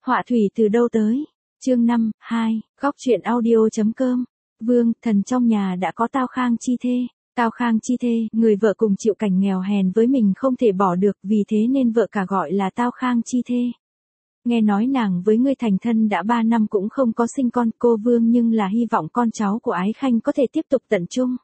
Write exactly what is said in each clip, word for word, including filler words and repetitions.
Họa thủy từ đâu tới? Chương năm, hai, góc truyện audio.com. Vương, thần trong nhà đã có Tao Khang chi thê. Tao Khang chi thê, người vợ cùng chịu cảnh nghèo hèn với mình không thể bỏ được, vì thế nên vợ cả gọi là Tao Khang chi thê. Nghe nói nàng với ngươi thành thân đã ba năm cũng không có sinh con, cô Vương nhưng là hy vọng con cháu của Ái Khanh có thể tiếp tục tận trung.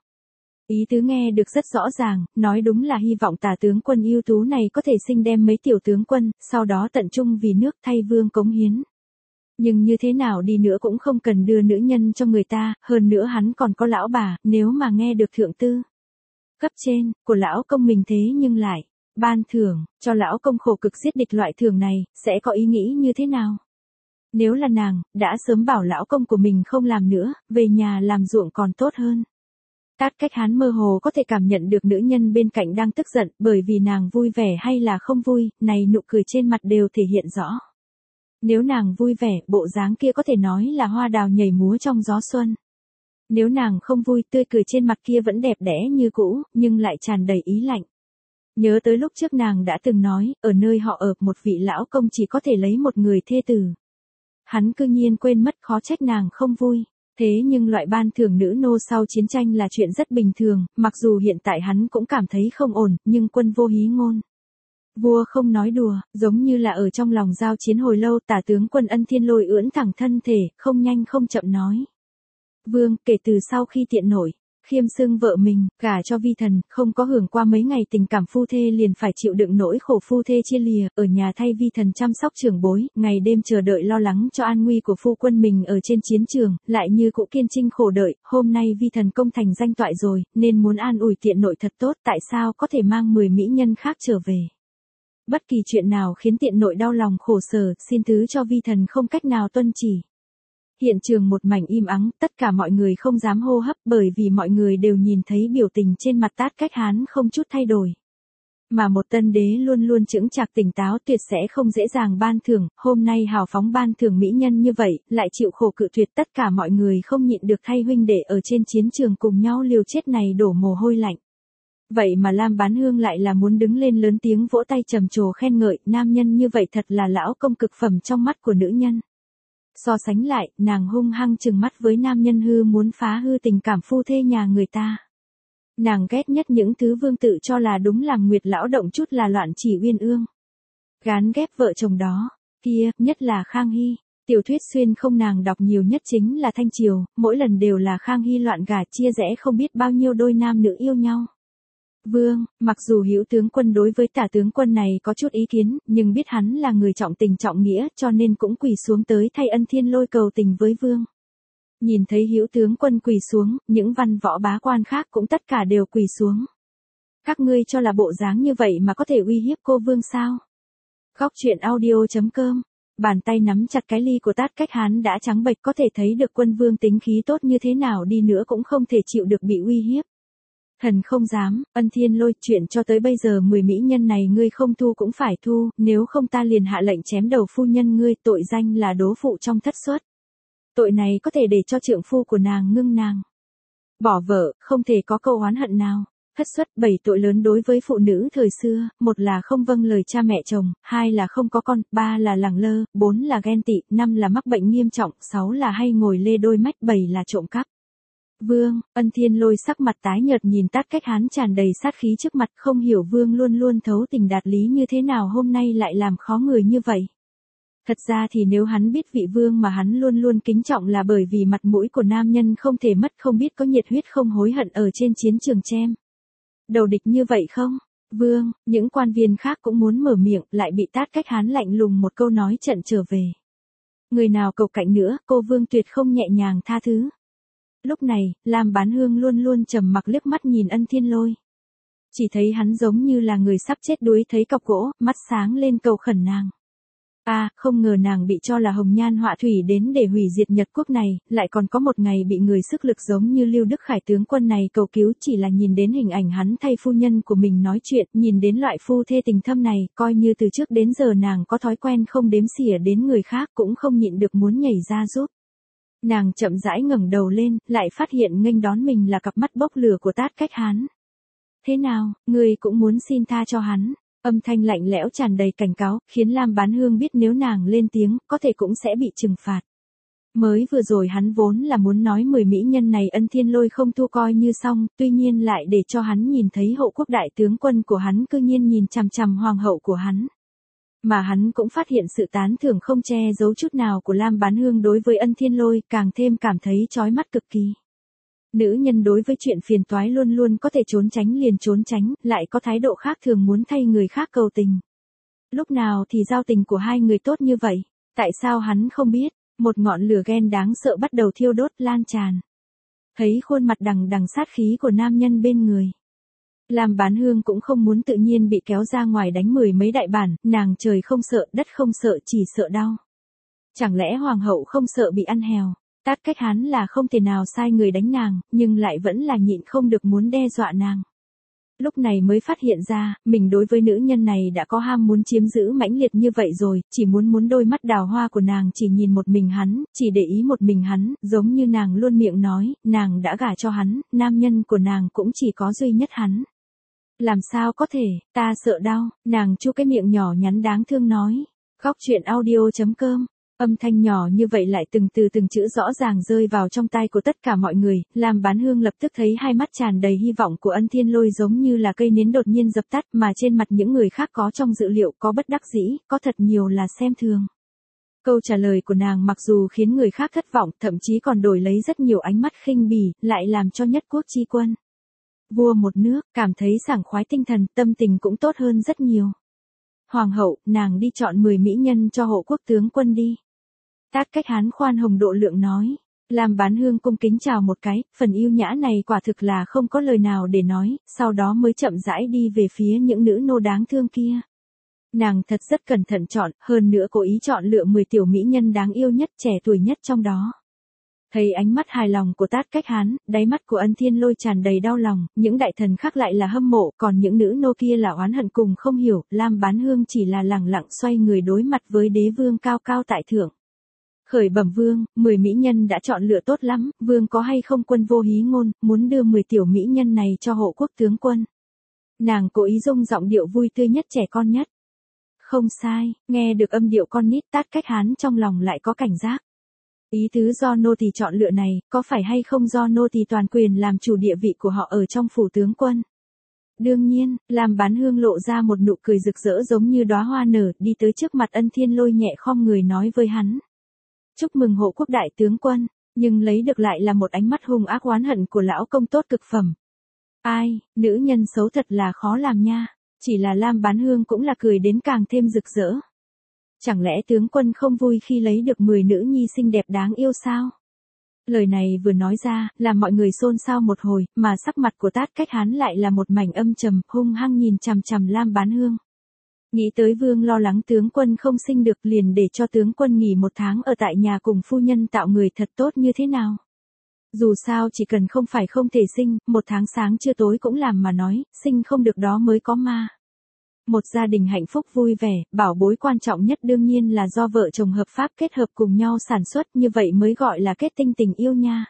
Ý tứ nghe được rất rõ ràng, nói đúng là hy vọng Tả tướng quân ưu tú này có thể sinh đem mấy tiểu tướng quân, sau đó tận trung vì nước thay Vương cống hiến. Nhưng như thế nào đi nữa cũng không cần đưa nữ nhân cho người ta, hơn nữa hắn còn có lão bà, nếu mà nghe được thượng tư cấp trên của lão công mình thế nhưng lại ban thưởng cho lão công khổ cực giết địch loại thưởng này, sẽ có ý nghĩ như thế nào? Nếu là nàng, đã sớm bảo lão công của mình không làm nữa, về nhà làm ruộng còn tốt hơn. Tát Cách Hán mơ hồ có thể cảm nhận được nữ nhân bên cạnh đang tức giận, bởi vì nàng vui vẻ hay là không vui, này nụ cười trên mặt đều thể hiện rõ. Nếu nàng vui vẻ, bộ dáng kia có thể nói là hoa đào nhảy múa trong gió xuân. Nếu nàng không vui, tươi cười trên mặt kia vẫn đẹp đẽ như cũ, nhưng lại tràn đầy ý lạnh. Nhớ tới lúc trước nàng đã từng nói, ở nơi họ ở, một vị lão công chỉ có thể lấy một người thê tử. Hắn cư nhiên quên mất, khó trách nàng không vui. Thế nhưng loại ban thưởng nữ nô sau chiến tranh là chuyện rất bình thường, mặc dù hiện tại hắn cũng cảm thấy không ổn, nhưng quân vô hí ngôn. Vua không nói đùa, giống như là ở trong lòng giao chiến hồi lâu, Tả tướng quân Ân Thiên Lôi ưỡn thẳng thân thể, không nhanh không chậm nói. Vương, kể từ sau khi tiện nổi, khiêm xưng vợ mình, gả cho vi thần, không có hưởng qua mấy ngày tình cảm phu thê liền phải chịu đựng nỗi khổ phu thê chia lìa, ở nhà thay vi thần chăm sóc trưởng bối, ngày đêm chờ đợi lo lắng cho an nguy của phu quân mình ở trên chiến trường, lại như cũ kiên trinh khổ đợi, hôm nay vi thần công thành danh toại rồi, nên muốn an ủi tiện nội thật tốt, tại sao có thể mang mười mỹ nhân khác trở về. Bất kỳ chuyện nào khiến tiện nội đau lòng khổ sở, xin thứ cho vi thần không cách nào tuân chỉ. Hiện trường một mảnh im ắng, tất cả mọi người không dám hô hấp bởi vì mọi người đều nhìn thấy biểu tình trên mặt Tát Cách Hán không chút thay đổi. Mà một tân đế luôn luôn chững chạc tỉnh táo tuyệt sẽ không dễ dàng ban thưởng, hôm nay hào phóng ban thưởng mỹ nhân như vậy, lại chịu khổ cự tuyệt, tất cả mọi người không nhịn được thay huynh đệ ở trên chiến trường cùng nhau liều chết này đổ mồ hôi lạnh. Vậy mà Lam Bán Hương lại là muốn đứng lên lớn tiếng vỗ tay trầm trồ khen ngợi, nam nhân như vậy thật là lão công cực phẩm trong mắt của nữ nhân. So sánh lại, nàng hung hăng trừng mắt với nam nhân hư muốn phá hư tình cảm phu thê nhà người ta. Nàng ghét nhất những thứ vương tự cho là đúng làm nguyệt lão động chút là loạn chỉ uyên ương. Gán ghép vợ chồng đó, kia, nhất là Khang Hy. Tiểu thuyết xuyên không nàng đọc nhiều nhất chính là Thanh Triều, mỗi lần đều là Khang Hy loạn gả chia rẽ không biết bao nhiêu đôi nam nữ yêu nhau. Vương, mặc dù Hữu tướng quân đối với Tả tướng quân này có chút ý kiến, nhưng biết hắn là người trọng tình trọng nghĩa, cho nên cũng quỳ xuống tới thay Ân Thiên Lôi cầu tình với Vương. Nhìn thấy Hữu tướng quân quỳ xuống, những văn võ bá quan khác cũng tất cả đều quỳ xuống. Các ngươi cho là bộ dáng như vậy mà có thể uy hiếp cô Vương sao? Góc truyện audio.com. Bàn tay nắm chặt cái ly của Tát Cách Hán đã trắng bệch, có thể thấy được quân Vương tính khí tốt như thế nào đi nữa cũng không thể chịu được bị uy hiếp. Thần không dám, Ân Thiên Lôi, chuyện cho tới bây giờ mười mỹ nhân này ngươi không thu cũng phải thu, nếu không ta liền hạ lệnh chém đầu phu nhân ngươi, tội danh là đố phụ trong thất xuất. Tội này có thể để cho trượng phu của nàng ngưng nàng. Bỏ vợ, không thể có câu oán hận nào. Thất xuất, bảy tội lớn đối với phụ nữ thời xưa, một là không vâng lời cha mẹ chồng, hai là không có con, ba là lẳng lơ, bốn là ghen tị, năm là mắc bệnh nghiêm trọng, sáu là hay ngồi lê đôi mách, bảy là trộm cắp. Vương, Ân Thiên Lôi sắc mặt tái nhợt nhìn Tát Cách Hán tràn đầy sát khí trước mặt, không hiểu Vương luôn luôn thấu tình đạt lý như thế nào hôm nay lại làm khó người như vậy. Thật ra thì nếu hắn biết vị Vương mà hắn luôn luôn kính trọng là bởi vì mặt mũi của nam nhân không thể mất, không biết có nhiệt huyết không hối hận ở trên chiến trường chém đầu địch như vậy không? Vương, những quan viên khác cũng muốn mở miệng, lại bị Tát Cách Hán lạnh lùng một câu nói trận trở về. Người nào cầu cạnh nữa, cô Vương tuyệt không nhẹ nhàng tha thứ. Lúc này, Lam Bán Hương luôn luôn trầm mặc liếc mắt nhìn Ân Thiên Lôi. Chỉ thấy hắn giống như là người sắp chết đuối thấy cọc gỗ, mắt sáng lên cầu khẩn nàng. À, không ngờ nàng bị cho là hồng nhan họa thủy đến để hủy diệt Nhật quốc này, lại còn có một ngày bị người sức lực giống như Lưu Đức Khải tướng quân này cầu cứu, chỉ là nhìn đến hình ảnh hắn thay phu nhân của mình nói chuyện, nhìn đến loại phu thê tình thâm này, coi như từ trước đến giờ nàng có thói quen không đếm xỉa đến người khác cũng không nhịn được muốn nhảy ra giúp. Nàng chậm rãi ngẩng đầu lên, lại phát hiện nghênh đón mình là cặp mắt bốc lửa của Tát Cách Hán. Thế nào, ngươi cũng muốn xin tha cho hắn? Âm thanh lạnh lẽo tràn đầy cảnh cáo, khiến Lam Bán Hương biết nếu nàng lên tiếng, có thể cũng sẽ bị trừng phạt. Mới vừa rồi hắn vốn là muốn nói mười mỹ nhân này Ân Thiên Lôi không thu coi như xong, tuy nhiên lại để cho hắn nhìn thấy hộ quốc đại tướng quân của hắn cư nhiên nhìn chằm chằm hoàng hậu của hắn. Mà hắn cũng phát hiện sự tán thưởng không che giấu chút nào của Lam Bán Hương đối với Ân Thiên Lôi, càng thêm cảm thấy chói mắt cực kỳ. Nữ nhân đối với chuyện phiền toái luôn luôn có thể trốn tránh liền trốn tránh, lại có thái độ khác thường muốn thay người khác cầu tình. Lúc nào thì giao tình của hai người tốt như vậy, tại sao hắn không biết? Một ngọn lửa ghen đáng sợ bắt đầu thiêu đốt lan tràn. Thấy khuôn mặt đằng đằng sát khí của nam nhân bên người. Lam Bán Hương cũng không muốn tự nhiên bị kéo ra ngoài đánh mười mấy đại bản, nàng trời không sợ, đất không sợ, chỉ sợ đau. Chẳng lẽ hoàng hậu không sợ bị ăn hèo? Tát Cách Hán là không thể nào sai người đánh nàng, nhưng lại vẫn là nhịn không được muốn đe dọa nàng. Lúc này mới phát hiện ra, mình đối với nữ nhân này đã có ham muốn chiếm giữ mãnh liệt như vậy rồi, chỉ muốn muốn đôi mắt đào hoa của nàng chỉ nhìn một mình hắn, chỉ để ý một mình hắn, giống như nàng luôn miệng nói, nàng đã gả cho hắn, nam nhân của nàng cũng chỉ có duy nhất hắn. Làm sao có thể, ta sợ đau, nàng chu cái miệng nhỏ nhắn đáng thương nói. Góc truyện audio chấm com. Âm thanh nhỏ như vậy lại từng từ từng chữ rõ ràng rơi vào trong tai của tất cả mọi người, Lam Bán Hương lập tức thấy hai mắt tràn đầy hy vọng của Ân Thiên Lôi giống như là cây nến đột nhiên dập tắt, mà trên mặt những người khác có trong dự liệu có bất đắc dĩ, có thật nhiều là xem thường. Câu trả lời của nàng mặc dù khiến người khác thất vọng, thậm chí còn đổi lấy rất nhiều ánh mắt khinh bỉ, lại làm cho nhất quốc chi quân, vua một nước, cảm thấy sảng khoái tinh thần, tâm tình cũng tốt hơn rất nhiều. Hoàng hậu, nàng đi chọn mười mỹ nhân cho hộ quốc tướng quân đi. Tát Cách Hán khoan hồng độ lượng nói. Lam Bán Hương cung kính chào một cái, phần yêu nhã này quả thực là không có lời nào để nói, sau đó mới chậm rãi đi về phía những nữ nô đáng thương kia. Nàng thật rất cẩn thận chọn, hơn nữa cố ý chọn lựa mười tiểu mỹ nhân đáng yêu nhất, trẻ tuổi nhất trong đó. Thấy ánh mắt hài lòng của Tát Cách Hán, đáy mắt của Ân Thiên Lôi tràn đầy đau lòng, những đại thần khác lại là hâm mộ, còn những nữ nô kia là oán hận cùng không hiểu, Lam Bán Hương chỉ là lẳng lặng xoay người đối mặt với đế vương cao cao tại thượng. Khởi bẩm vương, mười mỹ nhân đã chọn lựa tốt lắm, vương có hay không quân vô hí ngôn, muốn đưa mười tiểu mỹ nhân này cho hộ quốc tướng quân. Nàng cố ý dung giọng điệu vui tươi nhất trẻ con nhất. Không sai, nghe được âm điệu con nít Tát Cách Hán trong lòng lại có cảnh giác. Ý tứ do nô tỳ chọn lựa này, có phải hay không do nô tỳ toàn quyền làm chủ địa vị của họ ở trong phủ tướng quân? Đương nhiên, Lam Bán Hương lộ ra một nụ cười rực rỡ giống như đóa hoa nở, đi tới trước mặt Ân Thiên Lôi nhẹ khom người nói với hắn. Chúc mừng hộ quốc đại tướng quân, nhưng lấy được lại là một ánh mắt hung ác oán hận của lão công tốt cực phẩm. Ai, nữ nhân xấu thật là khó làm nha, chỉ là Lam Bán Hương cũng là cười đến càng thêm rực rỡ. Chẳng lẽ tướng quân không vui khi lấy được mười nữ nhi xinh đẹp đáng yêu sao? Lời này vừa nói ra, làm mọi người xôn xao một hồi, mà sắc mặt của Tát Cách Hán lại là một mảnh âm trầm, hung hăng nhìn chằm chằm Lam Bán Hương. Nghĩ tới vương lo lắng tướng quân không sinh được liền để cho tướng quân nghỉ một tháng ở tại nhà cùng phu nhân tạo người thật tốt như thế nào. Dù sao chỉ cần không phải không thể sinh, một tháng sáng trưa tối cũng làm mà nói, sinh không được đó mới có ma. Một gia đình hạnh phúc vui vẻ, bảo bối quan trọng nhất đương nhiên là do vợ chồng hợp pháp kết hợp cùng nhau sản xuất, như vậy mới gọi là kết tinh tình yêu nha.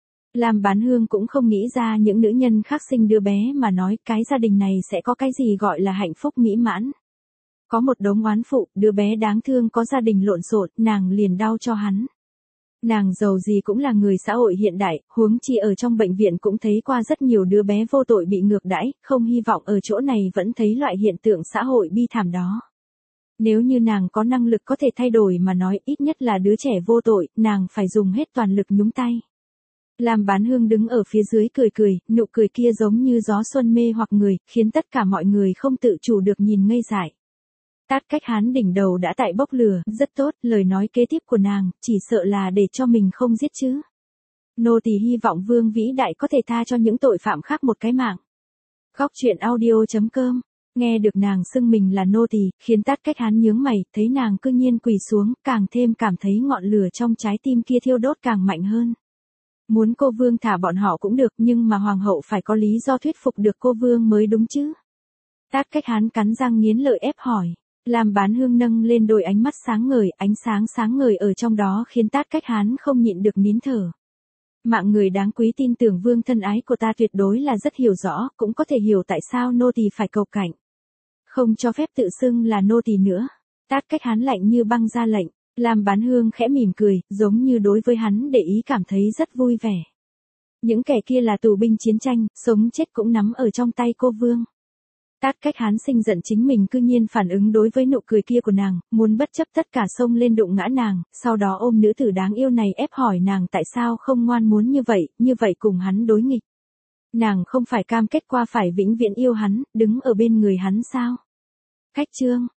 Lam Bán Hương cũng không nghĩ ra những nữ nhân khác sinh đứa bé mà nói cái gia đình này sẽ có cái gì gọi là hạnh phúc mỹ mãn. Có một đống oán phụ, đứa bé đáng thương có gia đình lộn xộn, nàng liền đau cho hắn. Nàng giàu gì cũng là người xã hội hiện đại, huống chi ở trong bệnh viện cũng thấy qua rất nhiều đứa bé vô tội bị ngược đãi, không hy vọng ở chỗ này vẫn thấy loại hiện tượng xã hội bi thảm đó. Nếu như nàng có năng lực có thể thay đổi mà nói ít nhất là đứa trẻ vô tội, nàng phải dùng hết toàn lực nhúng tay. Lam Bán Hương đứng ở phía dưới cười cười, nụ cười kia giống như gió xuân mê hoặc người, khiến tất cả mọi người không tự chủ được nhìn ngây dại. Tát Cách Hán đỉnh đầu đã tại bốc lửa, rất tốt, lời nói kế tiếp của nàng, chỉ sợ là để cho mình không giết chứ. Nô tỳ hy vọng vương vĩ đại có thể tha cho những tội phạm khác một cái mạng. Góc truyện audio chấm com, nghe được nàng xưng mình là nô tỳ, khiến Tát Cách Hán nhướng mày, thấy nàng cư nhiên quỳ xuống, càng thêm cảm thấy ngọn lửa trong trái tim kia thiêu đốt càng mạnh hơn. Muốn cô vương thả bọn họ cũng được, nhưng mà hoàng hậu phải có lý do thuyết phục được cô vương mới đúng chứ. Tát Cách Hán cắn răng nghiến lợi ép hỏi. Lam Bán Hương nâng lên đôi ánh mắt sáng ngời, ánh sáng sáng ngời ở trong đó khiến Tát Cách Hán không nhịn được nín thở. Mạng người đáng quý tin tưởng vương thân ái của ta tuyệt đối là rất hiểu rõ, cũng có thể hiểu tại sao nô tỳ phải cầu cạnh. Không cho phép tự xưng là nô tỳ nữa. Tát Cách Hán lạnh như băng ra lệnh. Lam Bán Hương khẽ mỉm cười, giống như đối với hắn để ý cảm thấy rất vui vẻ. Những kẻ kia là tù binh chiến tranh, sống chết cũng nắm ở trong tay cô Vương. Tát Cách Hán sinh giận chính mình cư nhiên phản ứng đối với nụ cười kia của nàng, muốn bất chấp tất cả xông lên đụng ngã nàng, sau đó ôm nữ tử đáng yêu này ép hỏi nàng tại sao không ngoan muốn như vậy, như vậy cùng hắn đối nghịch. Nàng không phải cam kết qua phải vĩnh viễn yêu hắn, đứng ở bên người hắn sao? Khách chương.